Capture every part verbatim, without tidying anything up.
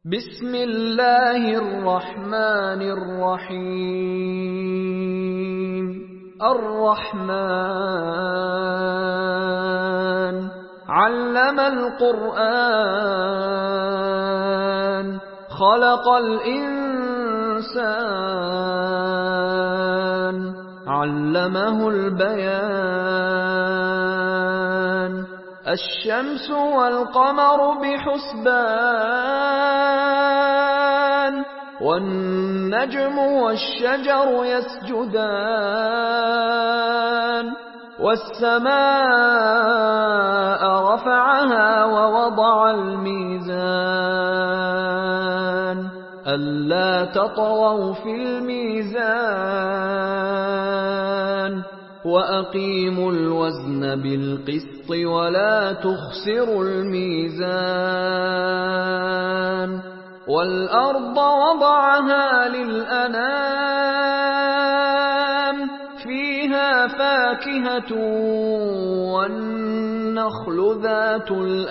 بسم الله الرحمن الرحيم الرحمن علم القرآن خلق الإنسان علمه البيان الشمس والقمر بحسبان والنجم والشجر يسجدان والسماء رفعها ووضع الميزان ألا تطغوا في الميزان وأقيموا الوزن بالقسط ولا تخسروا الميزان والأرض وضعها للأنام فيها فاكهة والنخل ذات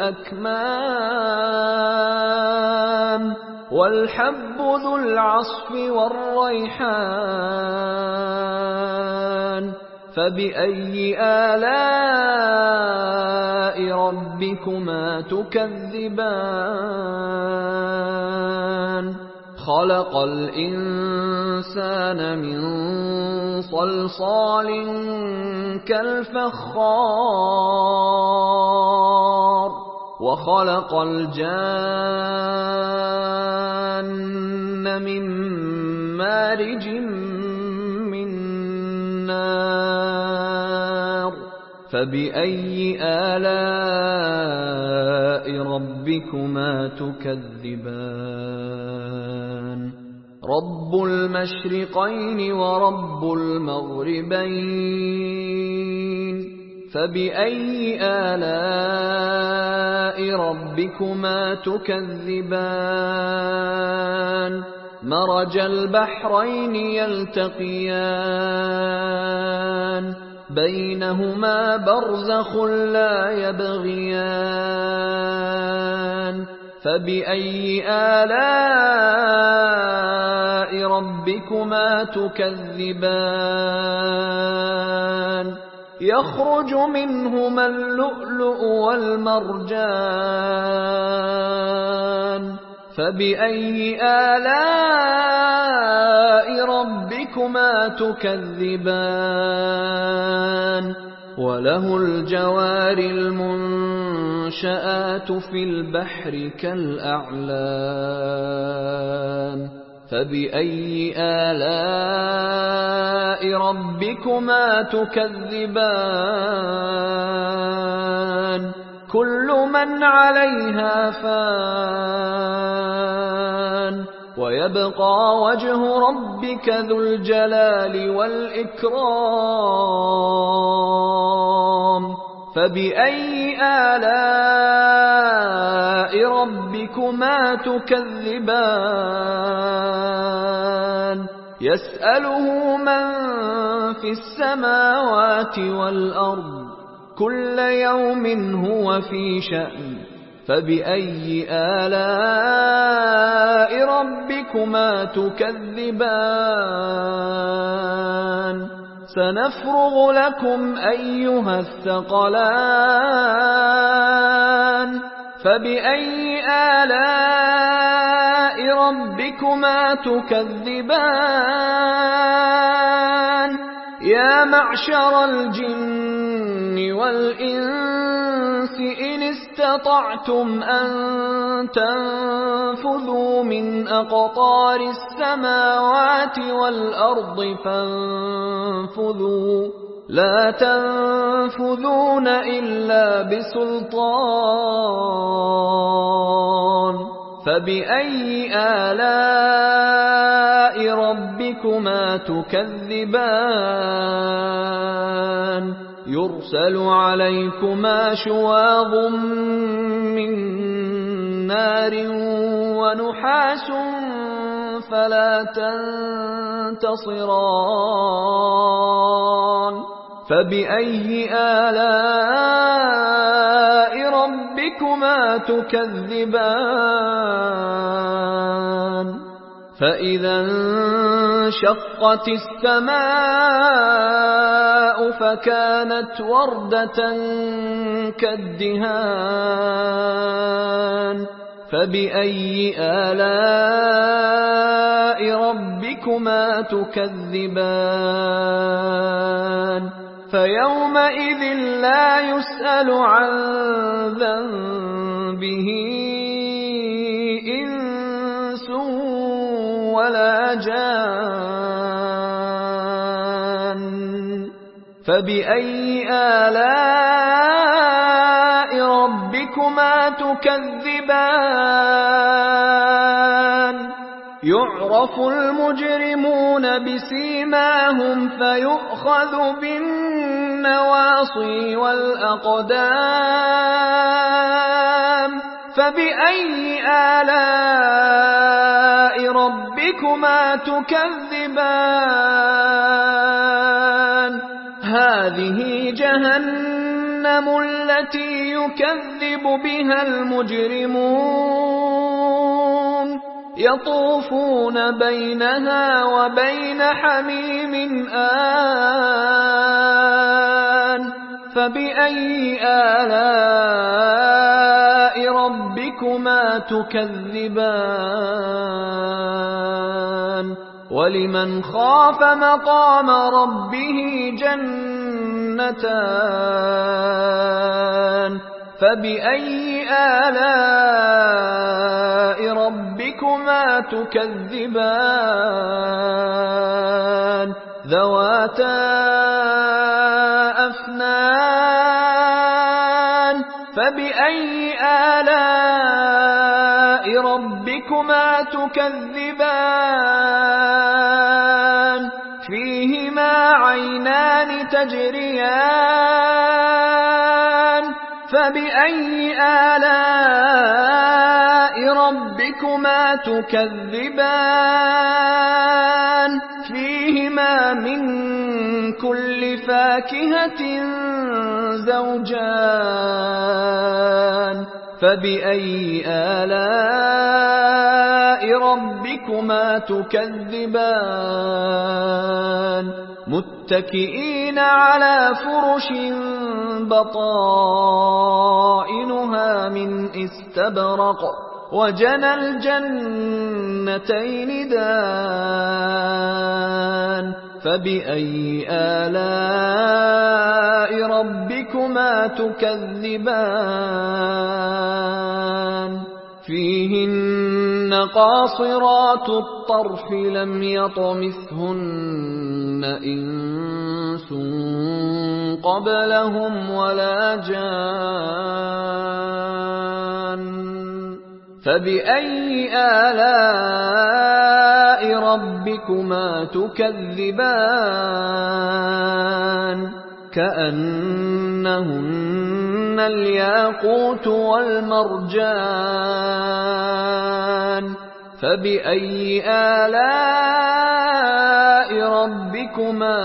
الأكمام والحب ذو العصف والريحان فبأي آلاء ربكما تكذبان خلق الإنسان من صلصال كالفخار وخلق الجان من مارج من نار فبأي آلاء ربكما تكذبان رب المشرقين ورب المغربين فبأي آلاء ربكما تكذبان مرج البحرين يلتقيان بينهما برزخ لا يبغيان فبأي آلاء ربكما تكذبان يخرج منهما اللؤلؤ والمرجان فبأي آلاء ربكما تكذبان وله الجوار المنشآت في البحر كالأعلام فبأي آلاء ربكما تكذبان كل من عليها فان ويبقى وجه ربك ذو الجلال والإكرام فبأي آلاء ربكما تكذبان يسأله من في السماوات والأرض كل يوم هو في شأن فبأي آلاء ربكما تكذبان سنفرغ لكم أيها الثقلان فبأي آلاء ربكما تكذبان يا معشر الجن والإنس إن استطعتم أن تنفذوا من أقطار السماوات والأرض فانفذوا لا تنفذون إلا بسلطان فبأي آلاء ربكما تكذبان يرسل عليكما شواظ من نار ونحاس فلا تنتصران فبأي آلاء ربكما تكذبان فإذا انشقت السماء فكانت وردة كالدهان فبأي آلاء ربكما تكذبان فيومئذ لا يسأل عن ذنبه إنس ولا جان فبأي آلاء ربكما تكذبان يعرف المجرمون بسيماهم فيؤخذ بالنواصي والأقدام فبأي آلاء ربكما تكذبان هذه جهنم التي يكذب بها المجرمون يطوفون بينها وبين حميم آن فبأي آلاء ربكما تكذبان ولمن خاف مقام ربه جنتان فبأي آلاء ربكما تكذبان ذواتا أفنان فبأي آلاء ربكما تكذبان فيهما عينان تجريان فبأي آلاء ربكما تكذبان فيهما من كل فاكهة زوجان فبأي آلاء ربكما تكذبان متكئين على فرش بطائنها من استبرق وجنى الجنتين دان فبأي آلاء ربكما تكذبان فيهن قاصرات الطرف لم يطمثهن إنس قبلهم ولا جان فبأي آلاء ربكما تكذبان كأنهن الياقوت والمرجان فبأي آلاء ربكما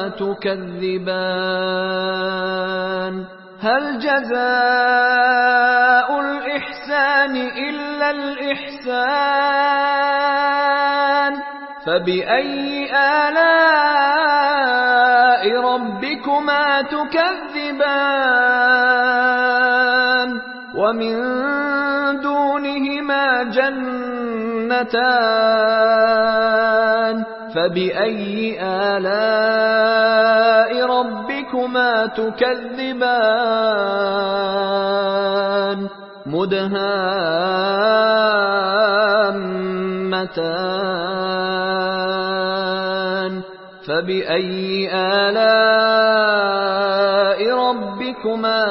تكذبان هل جزاء الإحسان إلا الإحسان فبأي آلاء ربكما تكذبان ومن دونهما جنتان فبأي آلاء ربكما تكذبان مدهامتان فبأي آلاء ربكما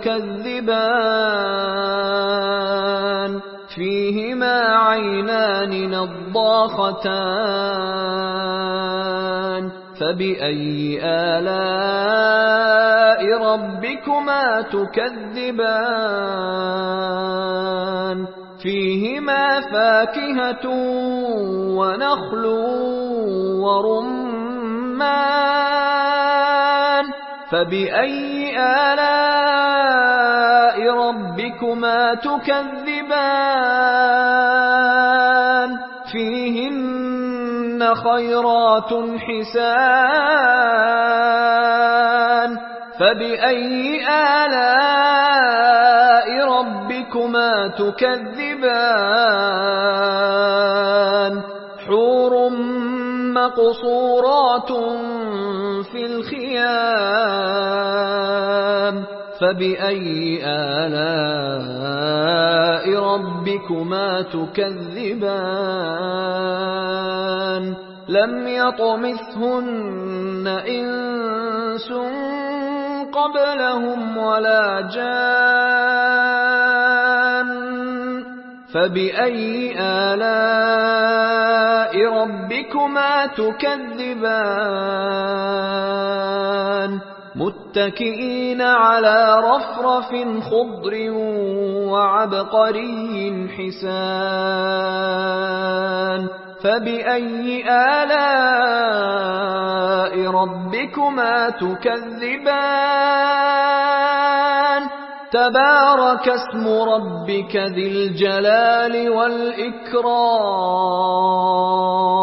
تكذبان فيهما عينان نضاختان فبأي آلاء ربكما تكذبان فيهما فاكهة ونخل ورمان فبأي آلاء ربكما تكذبان فيهن خيرات حسان فبأي آلاء ربكما تكذبان حور مقصورات في الخيام فبأي آلاء ربكما تكذبان لم يطمثهن إنس قبلهم ولا جان فبأي آلاء ربكما تكذبان متكئين على رفرف خضر وعبقري حسان فبأي آلاء ربكما تكذبان تبارك اسم ربك ذي الجلال والإكرام